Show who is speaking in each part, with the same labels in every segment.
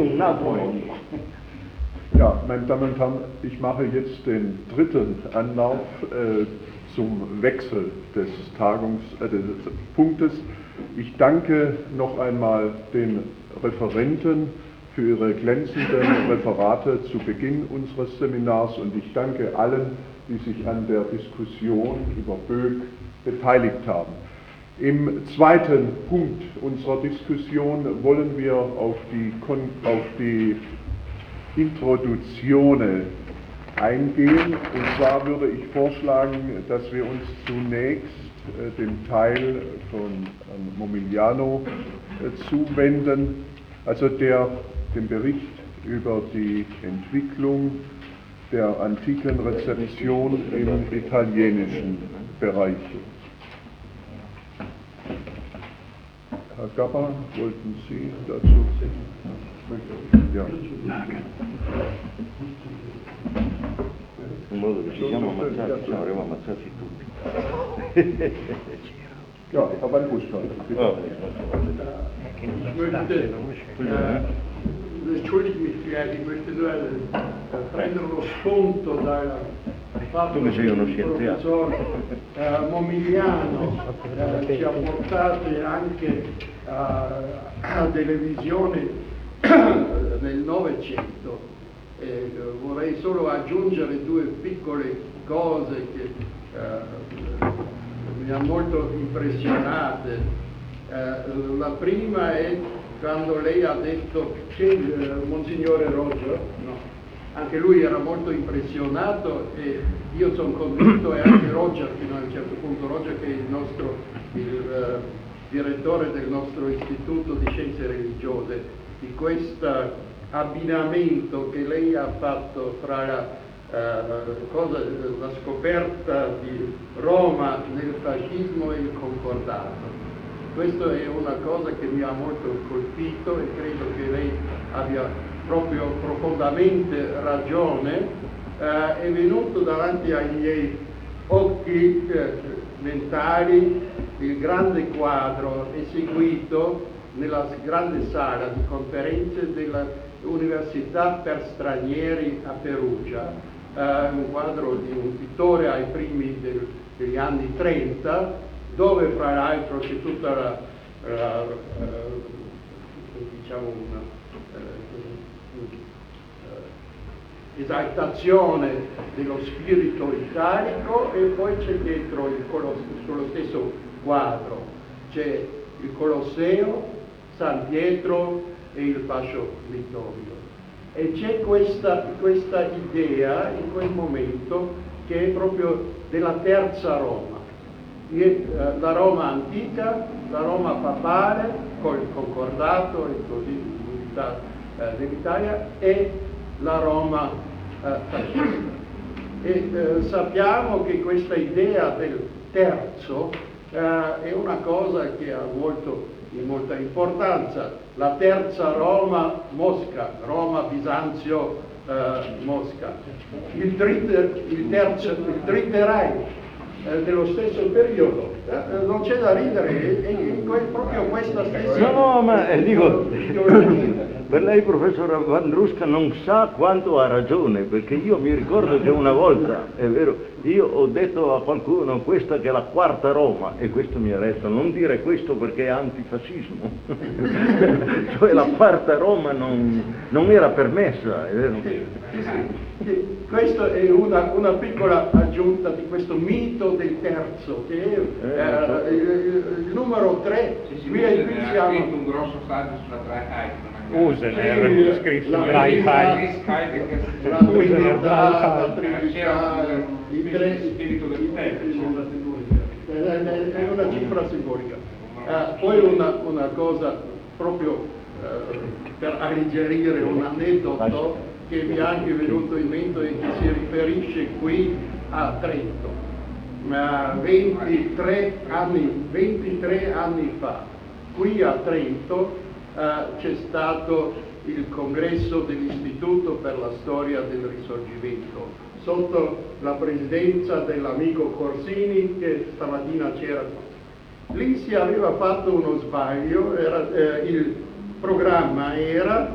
Speaker 1: Un altro mondo.
Speaker 2: Ja, meine Damen und Herren, ich mache jetzt den dritten Anlauf zum Wechsel des Punktes. Ich danke noch einmal den Referenten für ihre glänzenden Referate zu Beginn unseres Seminars und ich danke allen, die sich an der Diskussion über Böck beteiligt haben. Im zweiten Punkt unserer Diskussion wollen wir auf die Introduzione eingehen. Und zwar würde ich vorschlagen, dass wir uns zunächst dem Teil von Momigliano zuwenden, also dem Bericht über die Entwicklung der antiken Rezeption im italienischen Bereich. Herr Gabber, wollten Sie dazu? Ja.
Speaker 1: In modo che ci siamo ammazzati, ci avremo ammazzati tutti.
Speaker 2: Ja, aber ein Buchstabe.
Speaker 3: Entschuldige mich vielleicht, ich möchte nur prendere lo spunto dal fatto che il professor Momigliano ci ha portato anche a delle visioni nel Novecento. Vorrei solo aggiungere due piccole cose che mi hanno molto impressionate. La prima è quando lei ha detto che Monsignore Roger, no, anche lui era molto impressionato e io sono convinto, e anche Roger fino a un certo punto, Roger che è il direttore del nostro Istituto di Scienze Religiose, di questo abbinamento che lei ha fatto fra la scoperta di Roma nel fascismo e il concordato. Questa è una cosa che mi ha molto colpito e credo che lei abbia proprio profondamente ragione. È venuto davanti ai miei occhi mentali il grande quadro eseguito nella grande sala di conferenze dell'Università per Stranieri a Perugia, un quadro di un pittore ai primi degli anni 30, dove fra l'altro c'è tutta diciamo esaltazione dello spirito italico, e poi c'è dietro sullo stesso quadro c'è il Colosseo, San Pietro e il Fascio Vittorio, e c'è questa idea in quel momento che è proprio della terza Roma. La Roma antica, la Roma papale, col concordato e così l'unità dell'Italia, e la Roma fascista. E sappiamo che questa idea del terzo è una cosa che ha molta importanza. La terza Roma, Mosca, Roma, Bisanzio, Mosca. Il Reich dello stesso periodo, non c'è da ridere, è proprio questa stessa...
Speaker 1: No, ma dico, per lei professor Vandrusca non sa quanto ha ragione, perché io mi ricordo che una volta, è vero, io ho detto a qualcuno questa che è la quarta Roma, e questo mi ha detto non dire questo perché è antifascismo, cioè la quarta Roma non era permessa, è vero?
Speaker 3: Questa è una piccola aggiunta di questo mito del terzo, che è il numero 3. Qui siamo
Speaker 4: un grosso saggio sulla Dreiheit.
Speaker 5: Usener, scritto Dreiheit.
Speaker 3: La Trinità, i tre,
Speaker 4: spirito del
Speaker 3: è una cifra simbolica. Poi una cosa proprio per alleggerire un aneddoto che mi è anche venuto in mente e che si riferisce qui a Trento. 23 anni fa, qui a Trento c'è stato il congresso dell'Istituto per la Storia del Risorgimento, sotto la presidenza dell'amico Corsini, che stamattina c'era. Lì si aveva fatto uno sbaglio, programma era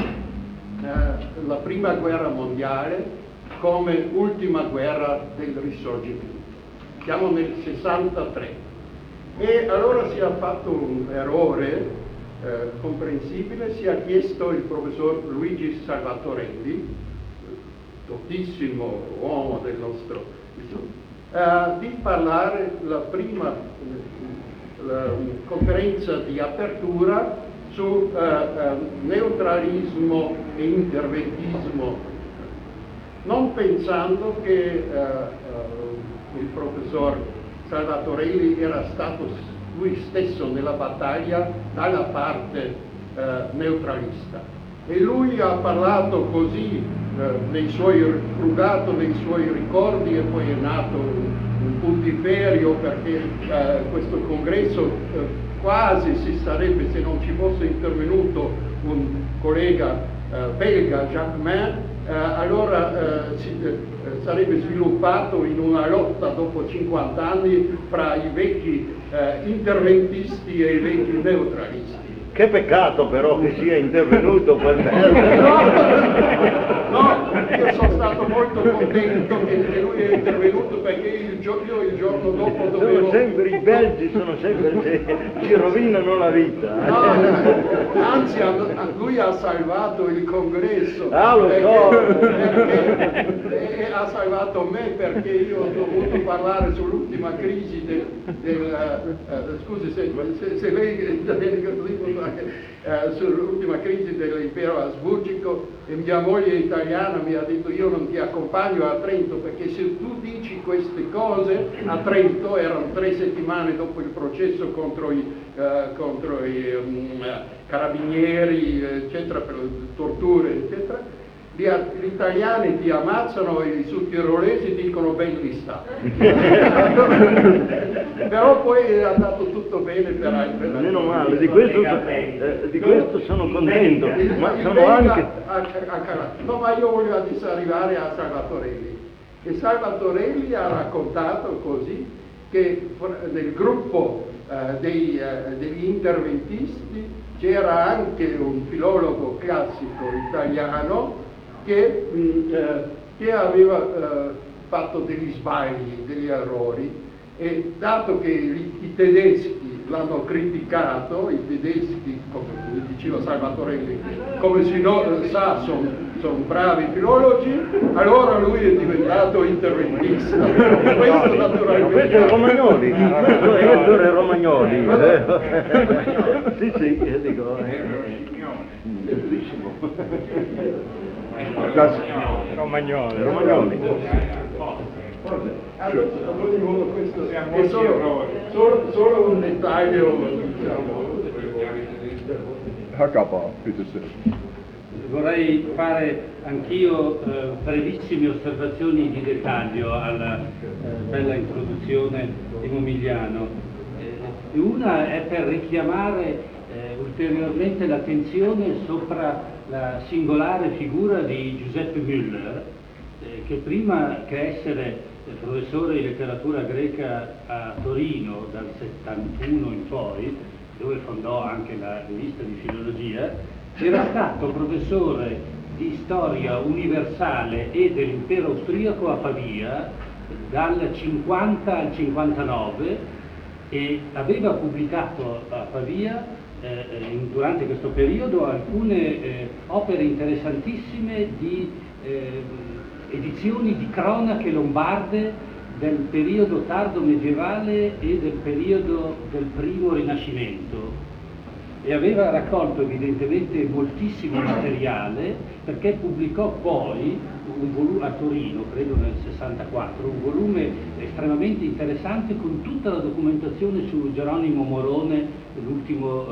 Speaker 3: la prima guerra mondiale come ultima guerra del risorgimento. Siamo nel 63 e allora si è fatto un errore comprensibile, si è chiesto il professor Luigi Salvatorelli, dotissimo uomo del nostro di parlare la prima conferenza di apertura su neutralismo e interventismo, non pensando che il professor Salvatorelli era stato lui stesso nella battaglia dalla parte neutralista. E lui ha parlato così, frugato nei suoi ricordi, e poi è nato un putiferio perché questo congresso quasi si sarebbe, se non ci fosse intervenuto un collega belga, Jacquemin, allora sarebbe sviluppato in una lotta dopo 50 anni fra i vecchi interventisti e i vecchi neutralisti.
Speaker 1: Che peccato però che sia intervenuto quel
Speaker 3: No, io sono stato molto contento che lui è intervenuto, perché io il giorno dopo dovevo...
Speaker 1: Sono sempre i belgi, ci rovinano la vita.
Speaker 3: No, anzi, lui ha salvato il congresso.
Speaker 1: Ah, lo so!
Speaker 3: E ha salvato me, perché io ho dovuto parlare sull'ultima crisi scusi se lei sull'ultima crisi dell'impero asburgico, e mia moglie italiana mi ha detto: io non ti accompagno a Trento, perché se tu dici queste cose a Trento, erano 3 settimane dopo il processo contro i carabinieri, eccetera, per torture, eccetera, gli italiani ti ammazzano e i sudtirolesi dicono ben lista. Però poi è andato tutto bene per
Speaker 1: meno male, di questo sono contento, ma sono anche...
Speaker 3: No, ma io voglio adesso arrivare a Salvatorelli. E Salvatorelli ha raccontato così che nel gruppo degli interventisti c'era anche un filologo classico italiano che aveva fatto degli sbagli, degli errori, e dato che i tedeschi l'hanno criticato, i tedeschi, come diceva Salvatorelli, come si sa, sono bravi filologi, allora lui è diventato interventista. Questo naturalmente...
Speaker 1: Questo è Romagnoli, questo è Ettore Romagnoli. Sì, dico... È bellissimo.
Speaker 5: Romagnoli.
Speaker 3: Ad ogni modo questo è solo un dettaglio, diciamo.
Speaker 2: Herr Gabba, bitte sehr.
Speaker 6: Vorrei fare anch'io brevissime osservazioni di dettaglio alla bella introduzione di Momigliano. Una è per richiamare ulteriormente l'attenzione sopra la singolare figura di Giuseppe Müller, che prima che essere professore di letteratura greca a Torino dal 71 in poi, dove fondò anche la rivista di filologia, era stato professore di storia universale e dell'impero austriaco a Pavia dal 50 al 59 e aveva pubblicato a Pavia durante questo periodo alcune opere interessantissime di edizioni di cronache lombarde del periodo tardo medievale e del periodo del primo Rinascimento, e aveva raccolto evidentemente moltissimo materiale, perché pubblicò poi un volume a Torino, credo nel 64, un volume estremamente interessante con tutta la documentazione su Geronimo Morone, l'ultimo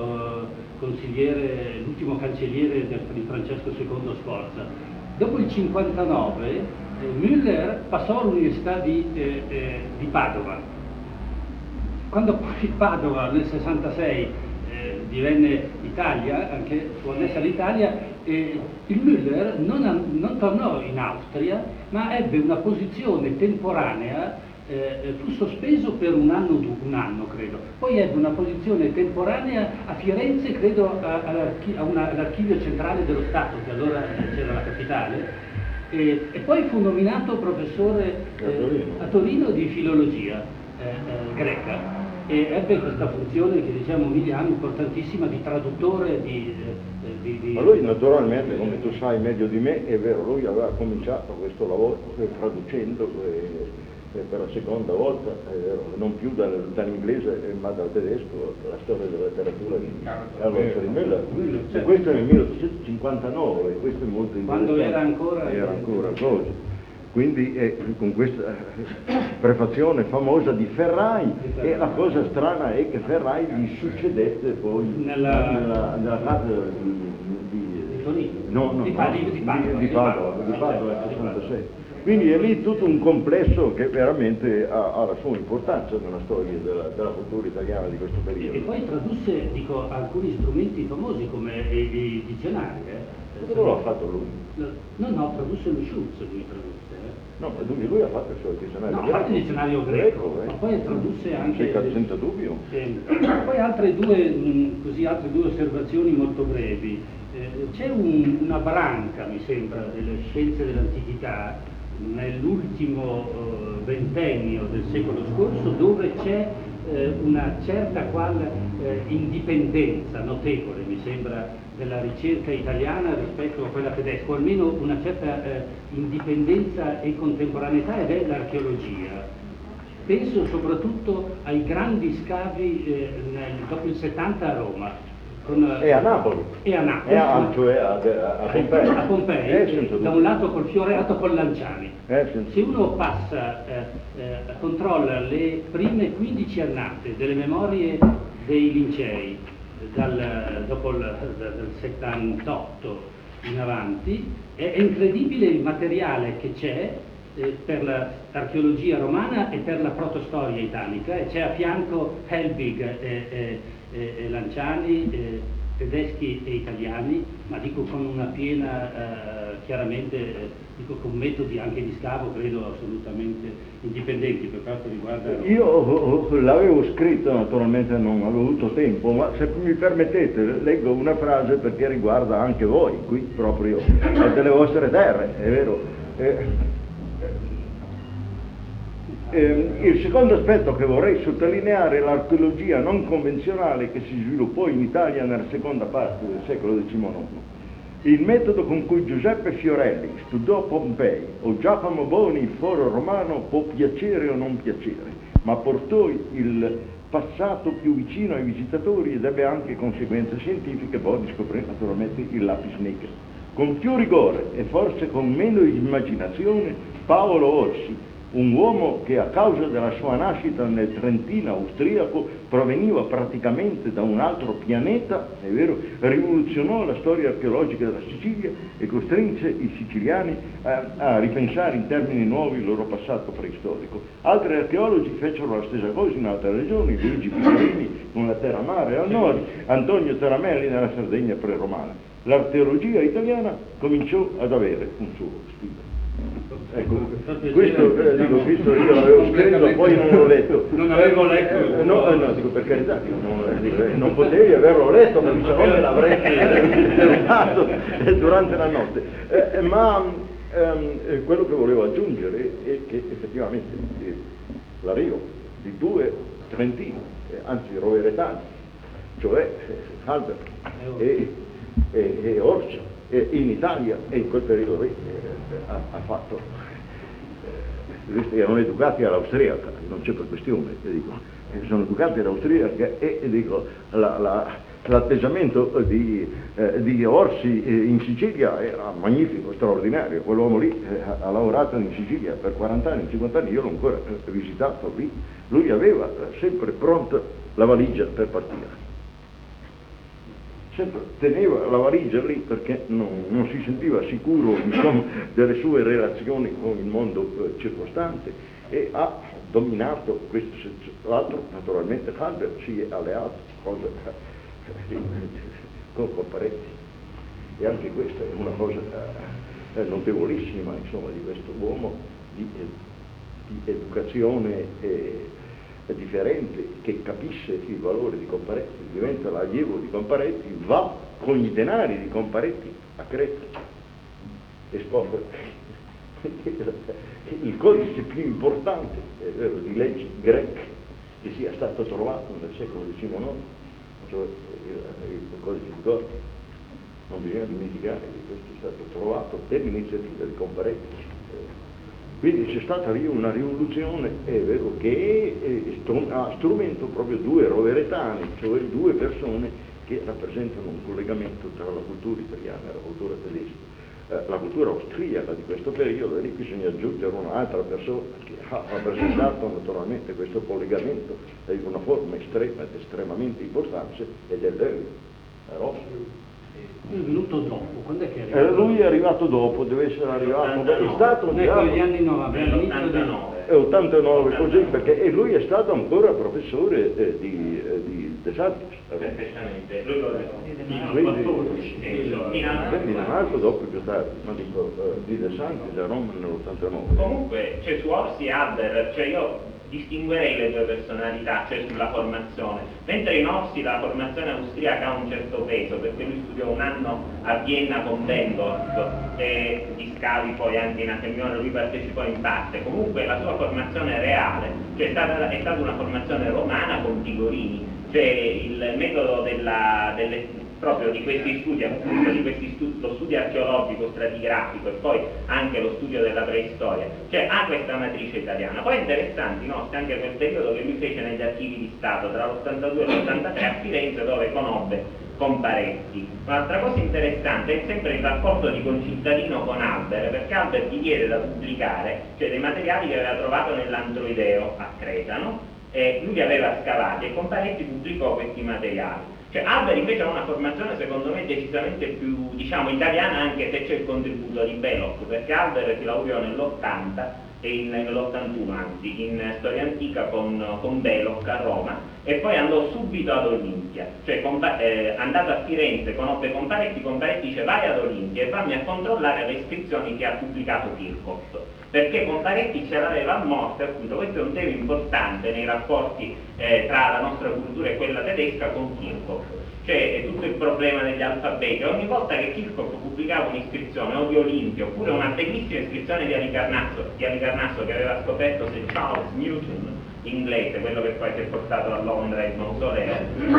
Speaker 6: cancelliere di Francesco II Sforza. Dopo il 59 Müller passò all'Università di Padova. Quando poi Padova nel 66 divenne Italia, anche fu annessa all'Italia, il Müller non tornò in Austria, ma ebbe una posizione temporanea fu sospeso per un anno credo, poi ebbe una posizione temporanea a Firenze, credo all'archivio centrale dello Stato, che allora c'era la capitale, e poi fu nominato professore a Torino di filologia greca, e ebbe questa funzione che diciamo Emiliano importantissima di traduttore
Speaker 1: Ma lui naturalmente, come tu sai meglio di me, è vero, lui aveva cominciato questo lavoro traducendo per la seconda volta, è vero, non più dall'inglese ma dal tedesco, la storia della letteratura di Carlo Sarimella. E questo è nel 1859, questo è molto interessante.
Speaker 6: Quando era ancora
Speaker 1: così. Quindi con questa prefazione famosa di Ferrai, e la cosa strana è che Ferrai gli succedette poi nella casa di Padova, nel 66. Quindi è lì tutto un complesso che veramente ha la sua importanza nella storia della cultura italiana di questo periodo.
Speaker 6: E poi tradusse, alcuni strumenti famosi come i dizionari.
Speaker 1: Cosa l'ha fatto lui?
Speaker 6: No, tradusse lo Schulz, lui tradusse.
Speaker 1: No, ma lui ha fatto il suo dizionario
Speaker 6: greco. No, ha fatto il dizionario greco, ma poi tradusse anche...
Speaker 1: Senza dubbio.
Speaker 6: Poi altre due osservazioni molto brevi. C'è una branca, mi sembra, delle scienze dell'antichità, nell'ultimo ventennio del secolo scorso, dove c'è una certa indipendenza notevole, mi sembra, della ricerca italiana rispetto a quella tedesca, o almeno una certa indipendenza e contemporaneità, ed è l'archeologia. Penso soprattutto ai grandi scavi dopo il 70 a Roma.
Speaker 1: E a Napoli. Cioè a Pompei.
Speaker 6: Da un lato col Fiorato, col Lanciani. Se uno passa, controlla le prime 15 annate delle memorie dei Lincei, dopo dal 78 in avanti, è incredibile il materiale che c'è per l'archeologia romana e per la protostoria italica, e c'è a fianco Helbig e Lanciani, tedeschi e italiani, ma dico con una piena, chiaramente, con metodi anche di scavo, credo assolutamente indipendenti per quanto riguarda...
Speaker 1: Io l'avevo scritto, naturalmente non avevo avuto tempo, ma se mi permettete leggo una frase perché riguarda anche voi, qui proprio delle vostre terre, è vero. Il secondo aspetto che vorrei sottolineare è l'archeologia non convenzionale che si sviluppò in Italia nella seconda parte del secolo XIX. Il metodo con cui Giuseppe Fiorelli studiò Pompei o Giacomo Boni il foro romano può piacere o non piacere, ma portò il passato più vicino ai visitatori ed ebbe anche conseguenze scientifiche, poi scoprì naturalmente il lapis niger. Con più rigore e forse con meno immaginazione, Paolo Orsi, un uomo che a causa della sua nascita nel Trentino austriaco proveniva praticamente da un altro pianeta, è vero, rivoluzionò la storia archeologica della Sicilia e costrinse i siciliani a ripensare in termini nuovi il loro passato preistorico. Altri archeologi fecero la stessa cosa in altre regioni, Luigi Pizzarini con la Terra Mare al nord, Antonio Teramelli nella Sardegna preromana. L'archeologia italiana cominciò ad avere un suo stile. Ecco, questo visto io l'avevo scritto, poi non l'ho letto.
Speaker 6: Non avevo letto.
Speaker 1: No, dico per carità, non potevi averlo letto perché se no me l'avresti interrogato durante la notte. Ma quello che volevo aggiungere è che effettivamente l'arrivo di due trentini, anzi roveretani, cioè Albert e Orsi, in Italia e in quel periodo lì ha fatto, questi erano educati all'austriaca, non c'è per questione, dico, sono educati all'austriaca e dico, l'atteggiamento di Orsi in Sicilia era magnifico, straordinario. Quell'uomo lì ha lavorato in Sicilia per 40 anni, 50 anni, io l'ho ancora visitato lì, lui aveva sempre pronta la valigia per partire. Sempre teneva la valigia lì perché non si sentiva sicuro, insomma, delle sue relazioni con il mondo circostante, e ha dominato questo senso. L'altro, naturalmente, Calder si è alleato con Comparetti, e anche questa è una cosa notevolissima, insomma, di questo uomo di di educazione differente, che capisce il valore di Comparetti, diventa l'allievo di Comparetti, va con i denari di Comparetti a Creta e scopre il codice più importante di leggi greche che sia stato trovato nel secolo XIX, cioè il codice di Gorgia. Non bisogna dimenticare che questo è stato trovato per l'iniziativa di Comparetti. Quindi c'è stata lì una rivoluzione, è vero, che ha strumento proprio due roveretani, cioè due persone che rappresentano un collegamento tra la cultura italiana e la cultura tedesca. La cultura austriaca di questo periodo, e lì bisogna aggiungere un'altra persona che ha rappresentato naturalmente questo collegamento in una forma estrema ed estremamente importante, ed è Rossi.
Speaker 6: È venuto dopo, quando è che è arrivato?
Speaker 1: Lui è arrivato dopo, deve essere arrivato, è stato
Speaker 6: negli anni 90,
Speaker 1: è 89 così, perché lui è stato ancora professore di De Santis.
Speaker 7: Perfettamente, lui lo
Speaker 1: quindi nato dopo più tardi, ma dico di De Santis a Roma nell'89.
Speaker 7: Comunque, cioè su Orsi e Haber, cioè io distinguerei le due personalità, cioè sulla formazione. Mentre in Orsi la formazione austriaca ha un certo peso, perché lui studiò un anno a Vienna con Bendorf e di Scavi poi anche in Atemione, lui partecipò in parte. Comunque la sua formazione reale, cioè è stata una formazione romana con Tigorini, cioè il metodo proprio di questi studi, appunto, lo studio archeologico, stratigrafico e poi anche lo studio della preistoria, cioè ha questa matrice italiana. Poi è interessante inoltre anche quel periodo che lui fece negli archivi di Stato tra l'82 e l'83 a Firenze, dove conobbe Comparetti. Un'altra cosa interessante è sempre il rapporto di concittadino con Haber, perché Haber gli diede da pubblicare, cioè dei materiali che aveva trovato nell'Androideo a Creta, no? E lui li aveva scavati e Comparetti pubblicò questi materiali. Cioè Haber invece ha una formazione secondo me decisamente più, diciamo, italiana, anche se c'è il contributo di Belloc, perché Haber si laureò nell'80 e nell'81 anzi in storia antica con Belloc a Roma, e poi andò subito ad Olimpia, cioè andato a Firenze conobbe Comparetti dice vai ad Olimpia e fammi a controllare le iscrizioni che ha pubblicato Kirchhoff, perché Comparetti ce l'aveva a morte, appunto. Questo è un tema importante nei rapporti tra la nostra cultura e quella tedesca con Kirchhoff, cioè è tutto il problema degli alfabeti. Ogni volta che Kirchhoff pubblicava un'iscrizione o di Olimpia oppure una bellissima iscrizione di Alicarnasso che aveva scoperto se Charles Newton inglese, quello che poi si è portato a Londra il mausoleo,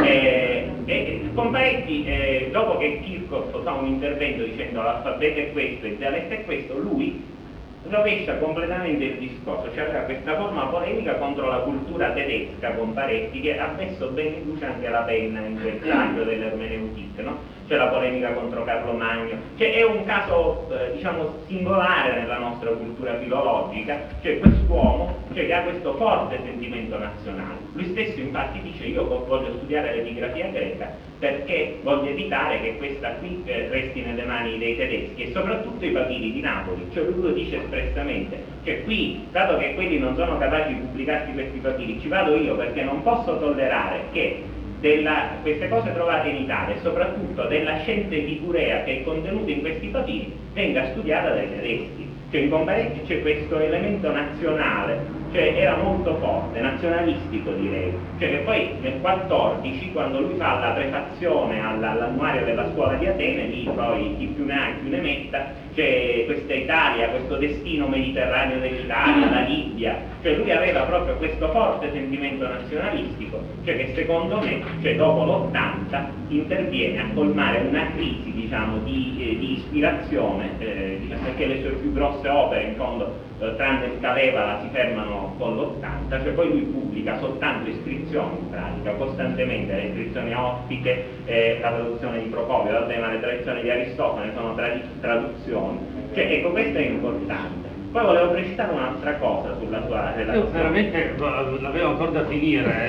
Speaker 7: e Comparetti, dopo che Kirchhoff fa un intervento dicendo l'alfabeto è questo, il dialetto è questo, lui rovescia completamente il discorso, cioè aveva questa forma polemica contro la cultura tedesca, Comparetti, che ha messo bene in luce anche la penna in quel taglio dell'ermeneutica, no? Cioè la polemica contro Carlo Magno, cioè è un caso diciamo singolare nella nostra cultura filologica, cioè quest'uomo che ha questo forte sentimento nazionale. Lui stesso infatti dice io voglio studiare l'epigrafia greca perché voglio evitare che questa qui resti nelle mani dei tedeschi, e soprattutto i papiri di Napoli, cioè lui lo dice espressamente, cioè qui, dato che quelli non sono capaci di pubblicarsi questi papiri, ci vado io perché non posso tollerare che queste cose trovate in Italia e soprattutto della scienza epicurea che è contenuta in questi papiri venga studiata dai tedeschi. Cioè in Comparetti c'è questo elemento nazionale, cioè era molto forte, nazionalistico direi, cioè che poi nel 14, quando lui fa la prefazione all'annuario della scuola di Atene, lì poi chi più ne ha più ne metta, c'è questa Italia, questo destino mediterraneo dell'Italia, la Libia, cioè lui aveva proprio questo forte sentimento nazionalistico, cioè che secondo me, cioè dopo l'80, interviene a colmare una crisi, diciamo, di ispirazione, perché le sue più grosse opere in fondo, tranne il Kalevala, si fermano con l'80, cioè poi lui pubblica soltanto iscrizioni in pratica, costantemente, le iscrizioni ottiche, la traduzione di Procopio, vabbè, ma le traduzioni di Aristofane sono traduzioni, cioè ecco, questo è importante. Poi volevo precisare un'altra cosa sulla sua relazione.
Speaker 6: Io veramente l'avevo ancora da finire.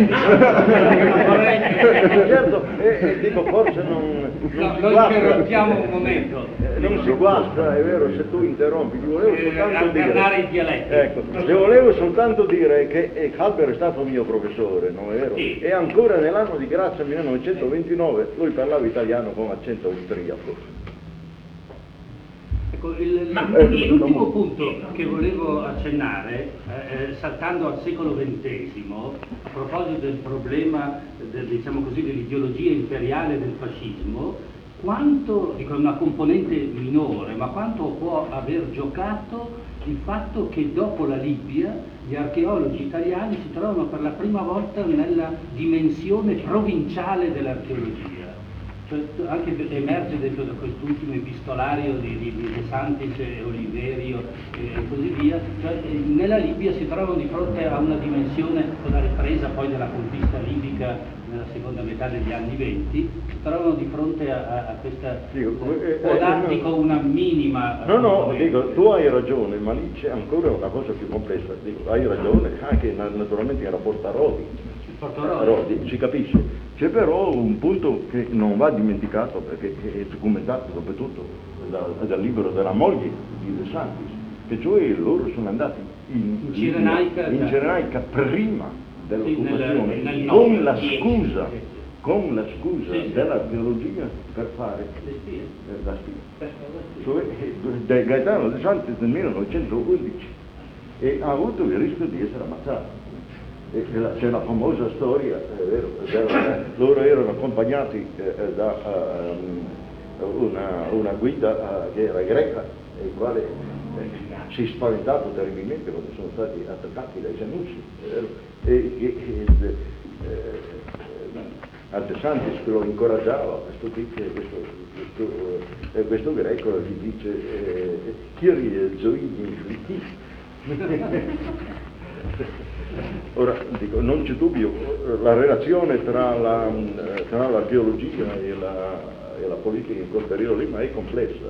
Speaker 1: Certo, dico forse non
Speaker 6: Lo interrompiamo un momento.
Speaker 1: Non si guasta, è vero, se tu interrompi, ti volevo soltanto
Speaker 6: alternare
Speaker 1: dire,
Speaker 6: i dialetti.
Speaker 1: ecco, ti volevo soltanto dire che Haber è stato mio professore, non è vero?
Speaker 7: Sì.
Speaker 1: E ancora nell'anno di grazia 1929 lui parlava italiano con accento austriaco.
Speaker 6: Ecco, l'ultimo punto che volevo accennare, saltando al secolo XX, a proposito del problema, diciamo così, dell'ideologia imperiale del fascismo, quanto, dico una componente minore, ma quanto può aver giocato il fatto che dopo la Libia gli archeologi italiani si trovano per la prima volta nella dimensione provinciale dell'archeologia. Cioè, anche emerge dentro da quest'ultimo epistolario di De Santis e Oliverio e così via, cioè, nella Libia si trovano di fronte a una dimensione, con la ripresa poi della conquista libica nella seconda metà degli anni '20, si trovano di fronte a questa, dico una minima...
Speaker 1: No, dico, tu hai ragione, ma lì c'è ancora una cosa più complessa, dico, hai ragione, anche naturalmente in rapporto a Rodi, si capisce. C'è però un punto che non va dimenticato perché è documentato soprattutto dal libro della moglie di De Santis, che cioè loro sono andati in Cirenaica prima dell'occupazione, con la scusa dell'archeologia per fare la spia. Cioè, Gaetano De Santis nel 1911 e ha avuto il rischio di essere ammazzato. C'è la famosa storia, è vero, loro erano accompagnati da una guida che era greca, il quale si è spaventato terribilmente quando sono stati attaccati dai Senussi, a De Santis lo incoraggiava, questo greco gli dice Kyrie zoini friti. Ora, dico, non c'è dubbio, la relazione tra l'archeologia e la politica in quel periodo lì, ma è complessa.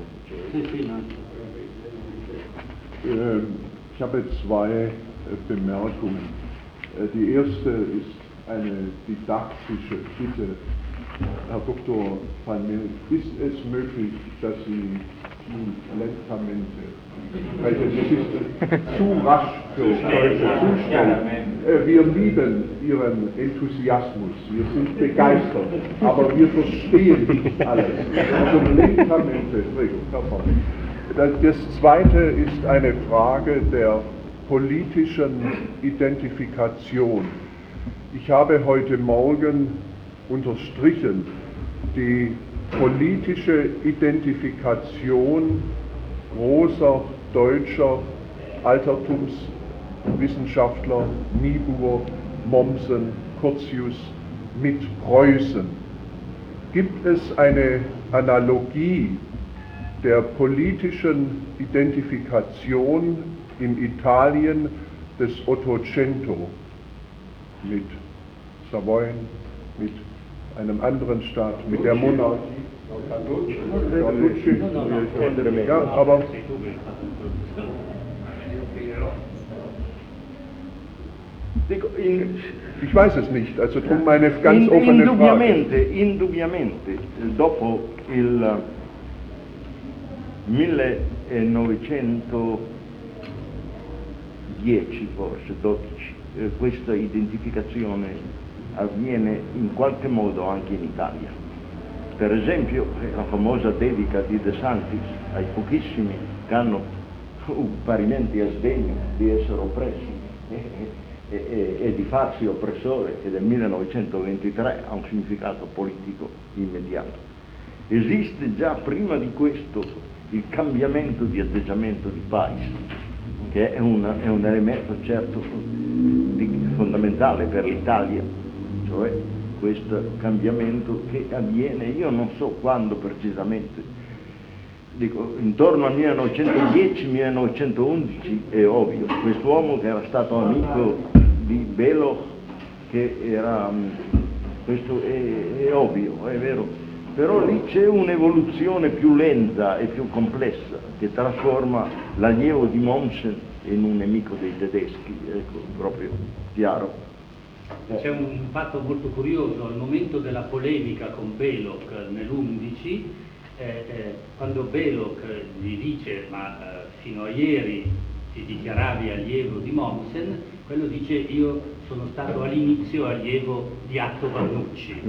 Speaker 2: Ich habe zwei Bemerkungen. Die erste ist eine didaktische Bitte. Herr Dr. van Mel, ist es möglich, dass Sie lentamente sprechen? Das ist zu rasch für deutsche Zustände. Wir lieben Ihren Enthusiasmus, wir sind begeistert, aber wir verstehen nicht alles. Also lentamente, Das zweite ist eine Frage der politischen Identifikation. Ich habe heute Morgen unterstrichen, die politische Identifikation großer deutscher Altertumswissenschaftler, Niebuhr, Mommsen, Curtius mit Preußen. Gibt es eine Analogie der politischen Identifikation in Italien des Ottocento mit Savoyen, mit einem anderen Staat, mit der Monarchie? Ja, aber ich weiß es nicht, also drum meine ganz offene Frage.
Speaker 1: Indubbiamente, dopo il 1910, forse 12, questa identificazione avviene in qualche modo anche in Italia. Per esempio la famosa dedica di De Santis ai pochissimi che hanno parimenti a sdegno di essere oppressi e di farsi oppressore, che del 1923 ha un significato politico immediato. Esiste già prima di questo il cambiamento di atteggiamento di Pais, che è un elemento certo fondamentale per l'Italia, cioè questo cambiamento che avviene, io non so quando precisamente, dico intorno al 1910-1911 è ovvio, quest'uomo che era stato amico di Belloch, che era, questo è ovvio, è vero, però lì c'è un'evoluzione più lenta e più complessa che trasforma l'allievo di Mommsen in un nemico dei tedeschi, ecco, proprio chiaro.
Speaker 6: C'è un fatto molto curioso, al momento della polemica con Belloch nell'11, quando Belloch gli dice ma fino a ieri ti dichiaravi allievo di Mommsen, quello dice io sono stato all'inizio allievo di Atto Vannucci.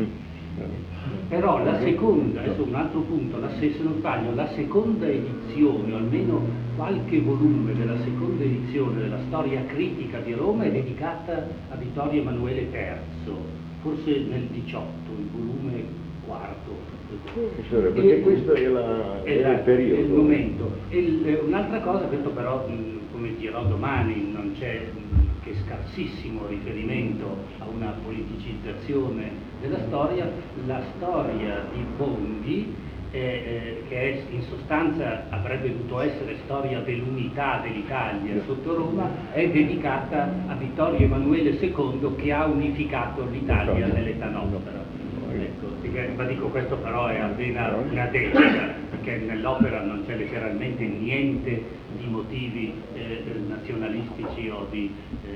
Speaker 6: Però la seconda, adesso un altro punto, se non sbaglio, la seconda edizione, o almeno qualche volume della seconda edizione della storia critica di Roma è dedicata a Vittorio Emanuele III, forse nel 18, il volume quarto.
Speaker 1: Perché questo è il periodo.
Speaker 6: È il momento. Un'altra cosa, questo però, come dirò domani, non c'è che scarsissimo riferimento a una politicizzazione della storia. La storia di Bonghi, che in sostanza avrebbe dovuto essere storia dell'unità dell'Italia sotto Roma, è dedicata a Vittorio Emanuele II, che ha unificato l'Italia nell'età nostra. Ecco, ma dico, questo però è appena una decima, perché nell'opera non c'è letteralmente niente di motivi nazionalistici o di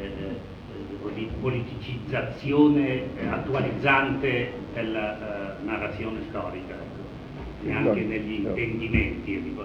Speaker 6: politicizzazione attualizzante della narrazione storica, neanche negli intendimenti.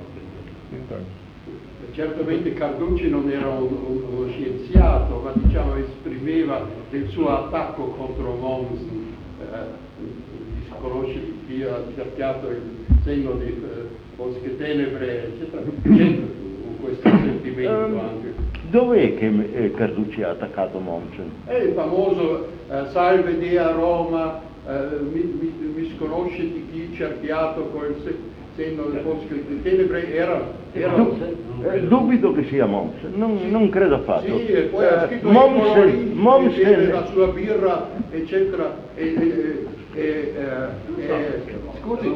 Speaker 3: Certamente Carducci non era uno scienziato, ma diciamo esprimeva il suo attacco contro Mons, disconosce chi ha cercato il segno di Bosche Tenebre, eccetera. C'è questo sentimento anche.
Speaker 1: Dov'è che Carducci ha attaccato Mommsen?
Speaker 3: È il famoso salve Dea Roma, misconosciti chi cerchiato col segno del Bosche Tenebre,
Speaker 1: Dubito che sia Mommsen, non credo affatto.
Speaker 3: Sì, e poi ha scritto
Speaker 1: Mommsen
Speaker 3: la sua birra, eccetera, scusi,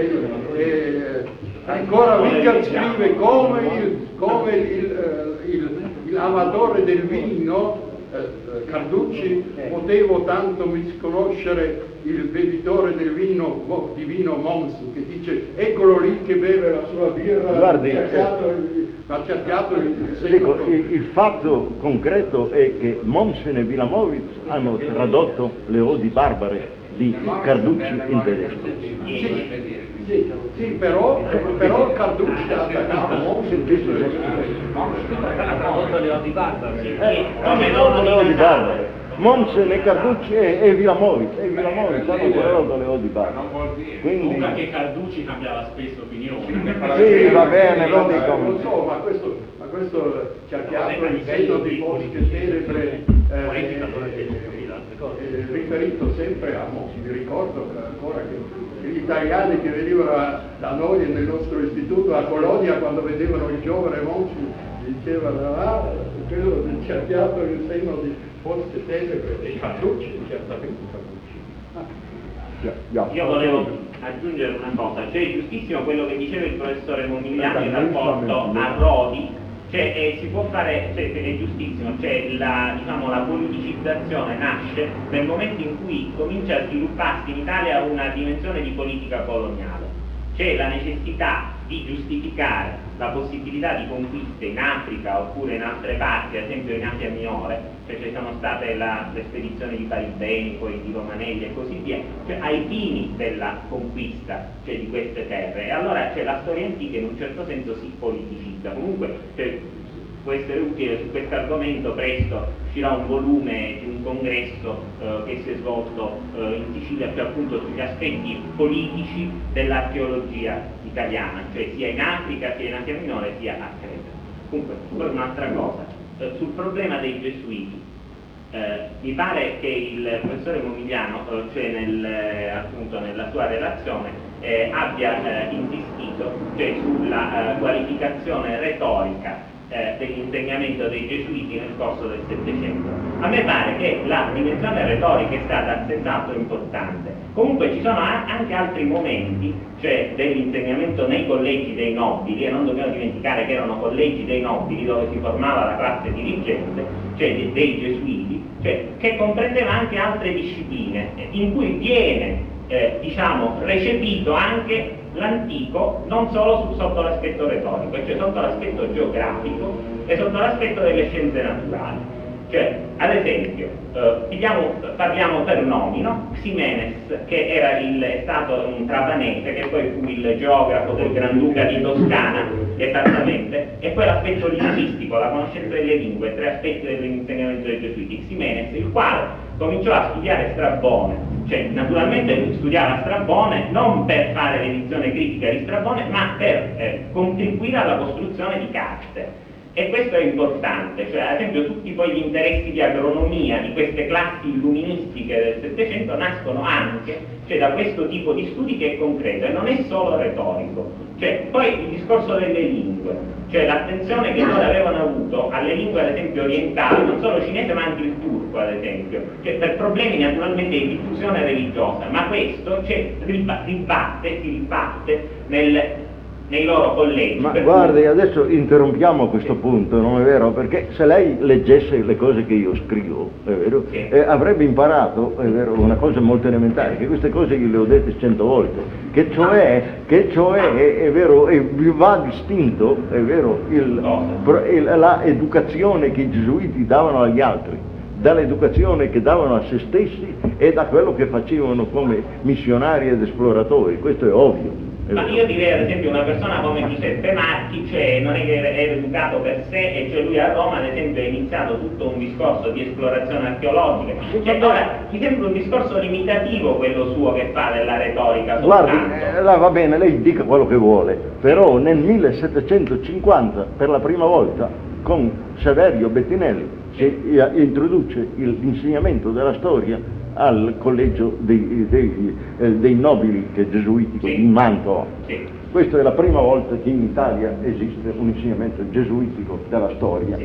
Speaker 3: ancora Wickert scrive come l'amatore del vino, Carducci, potevo tanto misconoscere il bevitore del vino, di vino Mommsen, che dice eccolo lì che beve la sua birra.
Speaker 1: Guardi,
Speaker 3: ha cercato
Speaker 1: il fatto concreto è che Mommsen e Wilamowitz hanno tradotto le odi barbare di Carducci in tedesco.
Speaker 3: Sì, però Carducci ha attaccato Mommsen.
Speaker 6: Ha tradotto le odi barbare.
Speaker 1: Le odi barbare. Mommsen e Carducci e Wilamowitz hanno tradotto le odi barbare.
Speaker 7: Quindi anche Carducci cambiava spesso opinione.
Speaker 1: Sì, va bene, lo dico.
Speaker 3: Non so, ma questo cerchiamo il segno di Bosche Tenebre, riferito sempre a Mommsen. Mi ricordo ancora che gli italiani che venivano da noi nel nostro istituto a Colonia, quando vedevano il giovane Mommsen, dicevano quello del cerchiato il segno di Bosche Tenebre e Carducci, certamente Carducci.
Speaker 7: Io volevo aggiungere una cosa, cioè è giustissimo quello che diceva il professore Momigliani in rapporto a Rodi, cioè si può fare, cioè, è giustissimo, cioè la politicizzazione nasce nel momento in cui comincia a svilupparsi in Italia una dimensione di politica coloniale. C'è la necessità di giustificare la possibilità di conquiste in Africa oppure in altre parti, ad esempio in Asia Minore, cioè ci sono state le spedizioni di Paribeni, poi di Romanelli e così via, cioè ai fini della conquista, cioè di queste terre. E allora la storia antica in un certo senso si politicizza. Comunque può essere utile su questo argomento, presto uscirà un volume di un congresso che si è svolto in Sicilia più appunto sugli aspetti politici dell'archeologia italiana, cioè sia in Africa, sia in Asia Minore, sia a Creta. Comunque, poi un'altra cosa, sul problema dei gesuiti, mi pare che il professore Momigliano, appunto nella sua relazione, abbia insistito sulla qualificazione retorica dell'insegnamento dei gesuiti nel corso del Settecento. A me pare che la dimensione retorica è stata senz'altro importante. Comunque ci sono anche altri momenti, cioè dell'insegnamento nei collegi dei nobili, e non dobbiamo dimenticare che erano collegi dei nobili dove si formava la classe dirigente, cioè dei gesuiti, cioè che comprendeva anche altre discipline, in cui viene recepito anche l'antico non solo sotto l'aspetto retorico, cioè sotto l'aspetto geografico e sotto l'aspetto delle scienze naturali. Cioè, ad esempio, parliamo per nomi, no? Ximenes, che è stato un trapanese, che poi fu il geografo del Granduca di Toscana, esattamente, e poi l'aspetto linguistico, la conoscenza delle lingue, tre aspetti dell'insegnamento dei gesuiti. Ximenes, il quale cominciò a studiare Strabone, cioè naturalmente lui studiava Strabone non per fare l'edizione critica di Strabone, ma per contribuire alla costruzione di carte. E questo è importante, cioè ad esempio tutti poi gli interessi di agronomia di queste classi illuministiche del Settecento nascono anche da questo tipo di studi che è concreto e non è solo retorico. Poi il discorso delle lingue, l'attenzione che loro avevano avuto alle lingue ad esempio orientali, non solo cinese ma anche il turco ad esempio, per problemi naturalmente di diffusione religiosa, ma questo si ribatte nei loro collegi.
Speaker 1: Ma guardi, adesso interrompiamo a questo punto, non è vero? Perché se lei leggesse le cose che io scrivo, è vero?
Speaker 7: Sì.
Speaker 1: Avrebbe imparato, è vero, una cosa molto elementare, che queste cose io le ho dette 100 volte, che cioè è vero, va distinto, è vero, la educazione che i gesuiti davano agli altri, dall'educazione che davano a se stessi e da quello che facevano come missionari ed esploratori, questo è ovvio.
Speaker 7: Ma io direi ad esempio una persona come Giuseppe Marchi, non è che era educato per sé, e lui a Roma ad esempio ha iniziato tutto un discorso di esplorazione archeologica. Ora mi sembra un discorso limitativo quello suo che fa della retorica soltanto.
Speaker 1: Guardi, va bene, lei dica quello che vuole, però nel 1750 per la prima volta con Saverio Bettinelli si introduce l'insegnamento della storia al collegio dei nobili gesuitico di Mantova.
Speaker 7: Sì.
Speaker 1: Questa è la prima volta che in Italia esiste un insegnamento gesuitico della storia.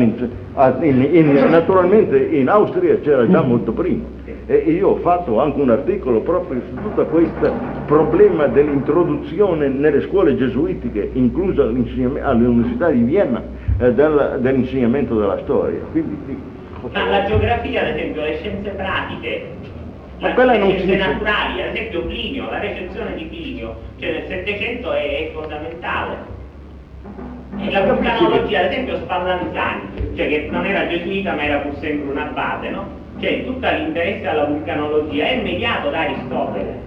Speaker 1: Naturalmente in Austria c'era già molto prima. E io ho fatto anche un articolo proprio su tutto questo problema dell'introduzione nelle scuole gesuitiche, inclusa all'Università di Vienna, dell'insegnamento della storia. Quindi,
Speaker 7: ma la geografia, ad esempio, le scienze pratiche, le scienze naturali, ad esempio Plinio, la recensione di Plinio, nel Settecento è fondamentale. E la vulcanologia, ad esempio Spallanzani, che non era gesuita ma era pur sempre un abate, no? Tutto l'interesse alla vulcanologia è mediato da Aristotele.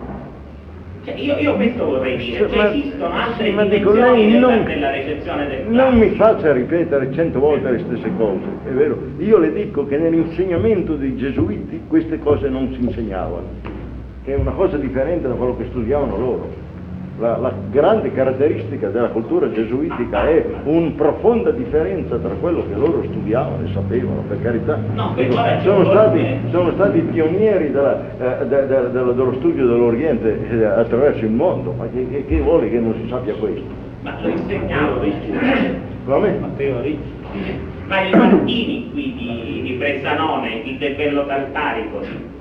Speaker 7: Io questo vorrei dire, esistono altre dimensioni della recensione del
Speaker 1: non mi faccia ripetere 100 volte le stesse cose, è vero? Io le dico che nell'insegnamento dei gesuiti queste cose non si insegnavano, che è una cosa differente da quello che studiavano loro. La grande caratteristica della cultura gesuitica è una profonda differenza tra quello che loro studiavano e sapevano, per carità. Sono stati pionieri dello studio dell'Oriente attraverso il mondo, ma che vuole che non si sappia questo?
Speaker 7: Ma lo insegnavo
Speaker 1: Matteo
Speaker 6: Ricci.
Speaker 7: Ma i Martini qui di Bressanone, il Debello Tartarico.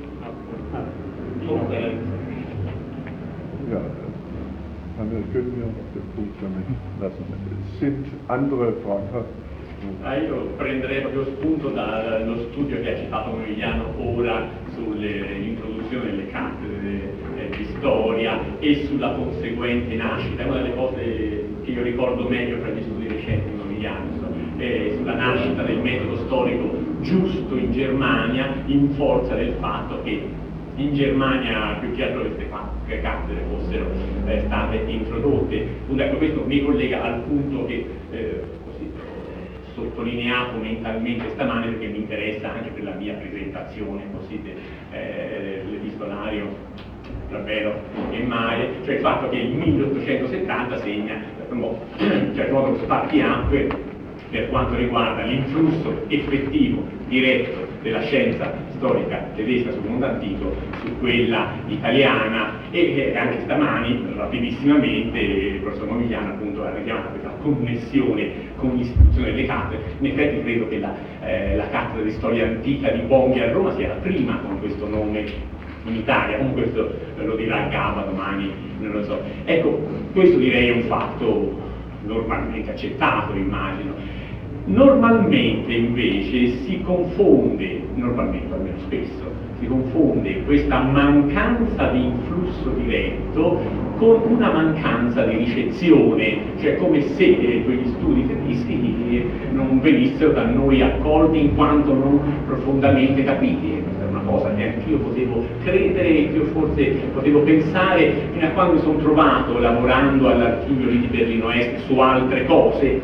Speaker 2: Wir können ja noch den Punkt damit lassen. Sind andere Fragen?
Speaker 8: Io prenderei proprio spunto dallo studio che ha citato Morigliano ora sull'introduzione delle cattedre di storia e sulla conseguente nascita. È una delle cose che io ricordo meglio tra gli studi recenti di Morigliano, sulla nascita del metodo storico giusto in Germania, in forza del fatto che in Germania più che altro queste cattedre fossero state introdotte. Ecco, questo mi collega al punto che sottolineato mentalmente stamane, perché mi interessa anche per la mia presentazione dell'epistolario tra Vero e Mare, cioè il fatto che il 1870 segna in certo modo spartiacque per quanto riguarda l'influsso effettivo, diretto della scienza storica tedesca sul mondo antico su quella italiana, e anche stamani rapidissimamente il professor Morigliano appunto ha richiamato questa connessione con l'istituzione delle cattedre. In effetti credo che la cattedra di storia antica di Bonghi a Roma sia la prima con questo nome in Italia, comunque questo lo dirà Gaba domani, non lo so. Ecco, questo direi è un fatto normalmente accettato, immagino. Normalmente invece si confonde, normalmente almeno spesso, si confonde questa mancanza di influsso diretto con una mancanza di ricezione, cioè come se quegli studi tedeschi non venissero da noi accolti in quanto non profondamente capiti. E questa è una cosa che anch'io potevo credere, che io forse potevo pensare fino a quando mi sono trovato lavorando all'archivio di Berlino Est su altre cose,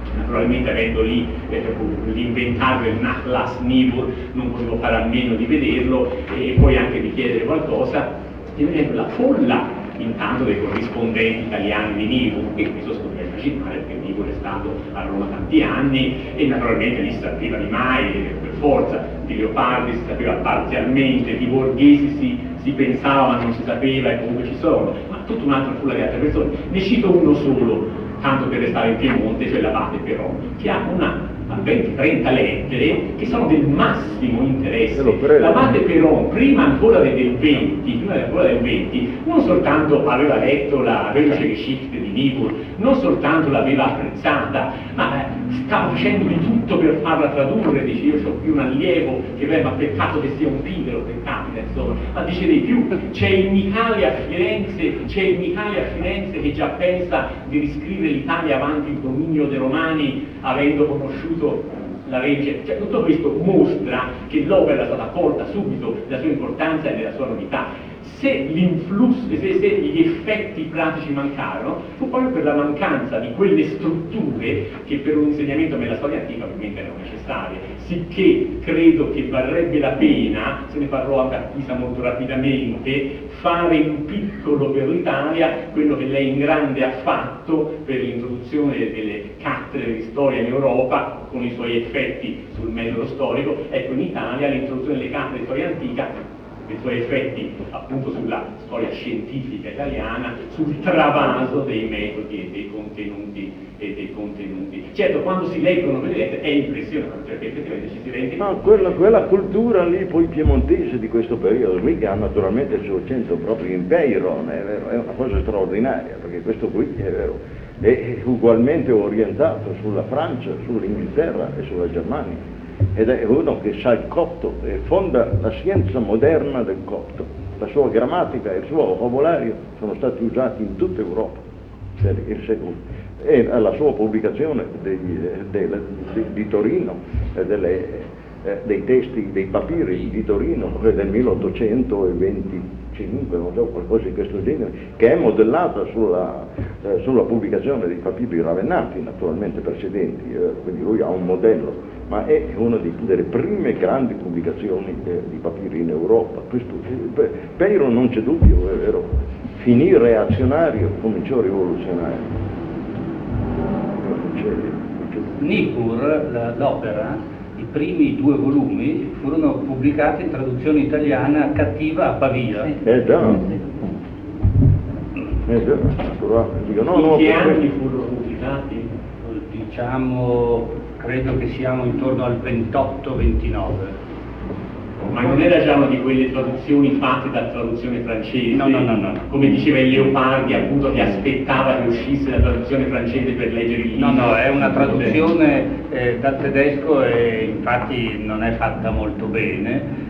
Speaker 8: Naturalmente avendo lì l'inventario del Nachlass Niebuhr non potevo fare a meno di vederlo e poi anche di chiedere qualcosa, e vedendo la folla intanto dei corrispondenti italiani di Niebuhr, e questo si poteva immaginare perché Niebuhr è stato a Roma tanti anni e naturalmente lì si sapeva di Mai, per forza, di Leopardi si sapeva parzialmente, di Borghesi si pensava ma non si sapeva e comunque ci sono, ma tutta un'altra folla di altre persone. Ne cito uno solo, tanto per restare in Piemonte, cioè l'abate Peron, che ha una 20-30 lettere che sono del massimo interesse. L'abate Peron, prima ancora del 20, non soltanto aveva letto la Weltgeschichte di Niebuhr, non soltanto l'aveva apprezzata, ma stava facendo di tutto per farla tradurre. Dice: io ho qui un allievo che ma peccato che sia un pigro, che capita, insomma, ma dice di più, c'è il Micali a Firenze che già pensa di riscrivere l'Italia avanti il dominio dei Romani, avendo conosciuto la legge. Cioè, tutto questo mostra che l'opera è stata colta subito della sua importanza e della sua novità. Se l'influsso, se gli effetti pratici mancarono, fu proprio per la mancanza di quelle strutture che per un insegnamento nella storia antica ovviamente erano necessarie, sicché credo che varrebbe la pena, se ne parlò anche a Pisa molto rapidamente, fare in piccolo per l'Italia quello che lei in grande ha fatto per l'introduzione delle cattedre di storia in Europa, con i suoi effetti sul metodo storico. Ecco, in Italia l'introduzione delle cattedre di storia antica, i suoi effetti appunto sulla storia scientifica italiana, sul travaso dei metodi e dei contenuti. Certo, quando si leggono quelle lettere è impressionante, perché effettivamente ci si rende conto.
Speaker 1: No, quella cultura lì, poi piemontese di questo periodo qui, che ha naturalmente il suo centro proprio in Peyron, è vero, è una cosa straordinaria, perché questo qui è vero, è ugualmente orientato sulla Francia, sull'Inghilterra e sulla Germania. Ed è uno che sa il copto e fonda la scienza moderna del copto. La sua grammatica e il suo vocabolario sono stati usati in tutta Europa. E la sua pubblicazione di Torino, dei testi, dei papiri di Torino del 1825, non so, qualcosa di questo genere, che è modellata sulla pubblicazione dei papiri ravennati, naturalmente precedenti, quindi lui ha un modello, ma è una delle prime grandi pubblicazioni di papiri in Europa. Peyron, non c'è dubbio, è vero, finì reazionario, cominciò rivoluzionario.
Speaker 6: Niebuhr, l'opera, i primi 2 volumi furono pubblicati in traduzione italiana cattiva a Pavia.
Speaker 1: Già,
Speaker 8: in che anni furono pubblicati?
Speaker 6: Diciamo, credo che siamo intorno al 28-29.
Speaker 8: Ma non era già una di quelle traduzioni fatte da traduzione francese?
Speaker 6: No.
Speaker 8: Come diceva il Leopardi, appunto, che aspettava che uscisse la traduzione francese per leggere il libro?
Speaker 6: No, è una traduzione dal tedesco e infatti non è fatta molto bene.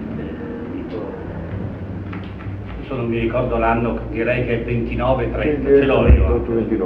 Speaker 6: Adesso non mi ricordo l'anno, direi che è 29-30, ce l'ho io.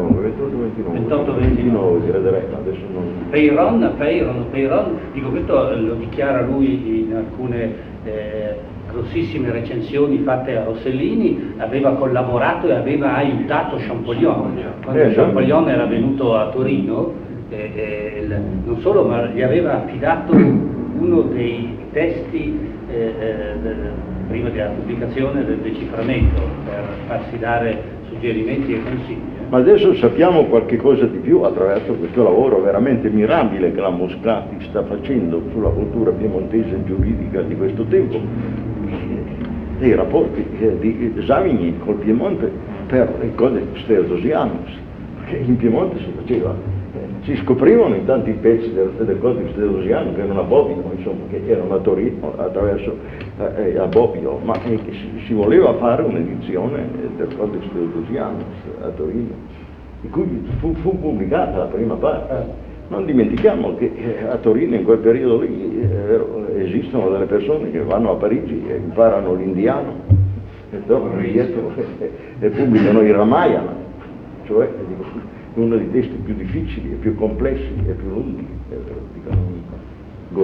Speaker 1: 28-29, crederei, adesso non...
Speaker 6: Peyron, dico, questo lo dichiara lui in alcune grossissime recensioni fatte a Rossellini, aveva collaborato e aveva aiutato Champollion. Quando Champollion era venuto a Torino, non solo, ma gli aveva affidato uno dei testi prima della pubblicazione del deciframento, per farsi dare suggerimenti e consigli.
Speaker 1: Ma adesso sappiamo qualche cosa di più attraverso questo lavoro veramente mirabile che la Moscati sta facendo sulla cultura piemontese giuridica di questo tempo, dei rapporti di Savigny col Piemonte per il Codex Theodosianus, perché in Piemonte si scoprivano in tanti pezzi del Codex Theodosianus che erano a Bobbio, insomma, che erano a Torino attraverso a Bobbio, ma si voleva fare un'edizione del Codex Theodosianus a Torino, di cui fu pubblicata la prima parte. Non dimentichiamo che a Torino in quel periodo lì esistono delle persone che vanno a Parigi e imparano l'indiano e tornano indietro e pubblicano il Ramayana, cioè uno dei testi più difficili e più complessi e più lunghi.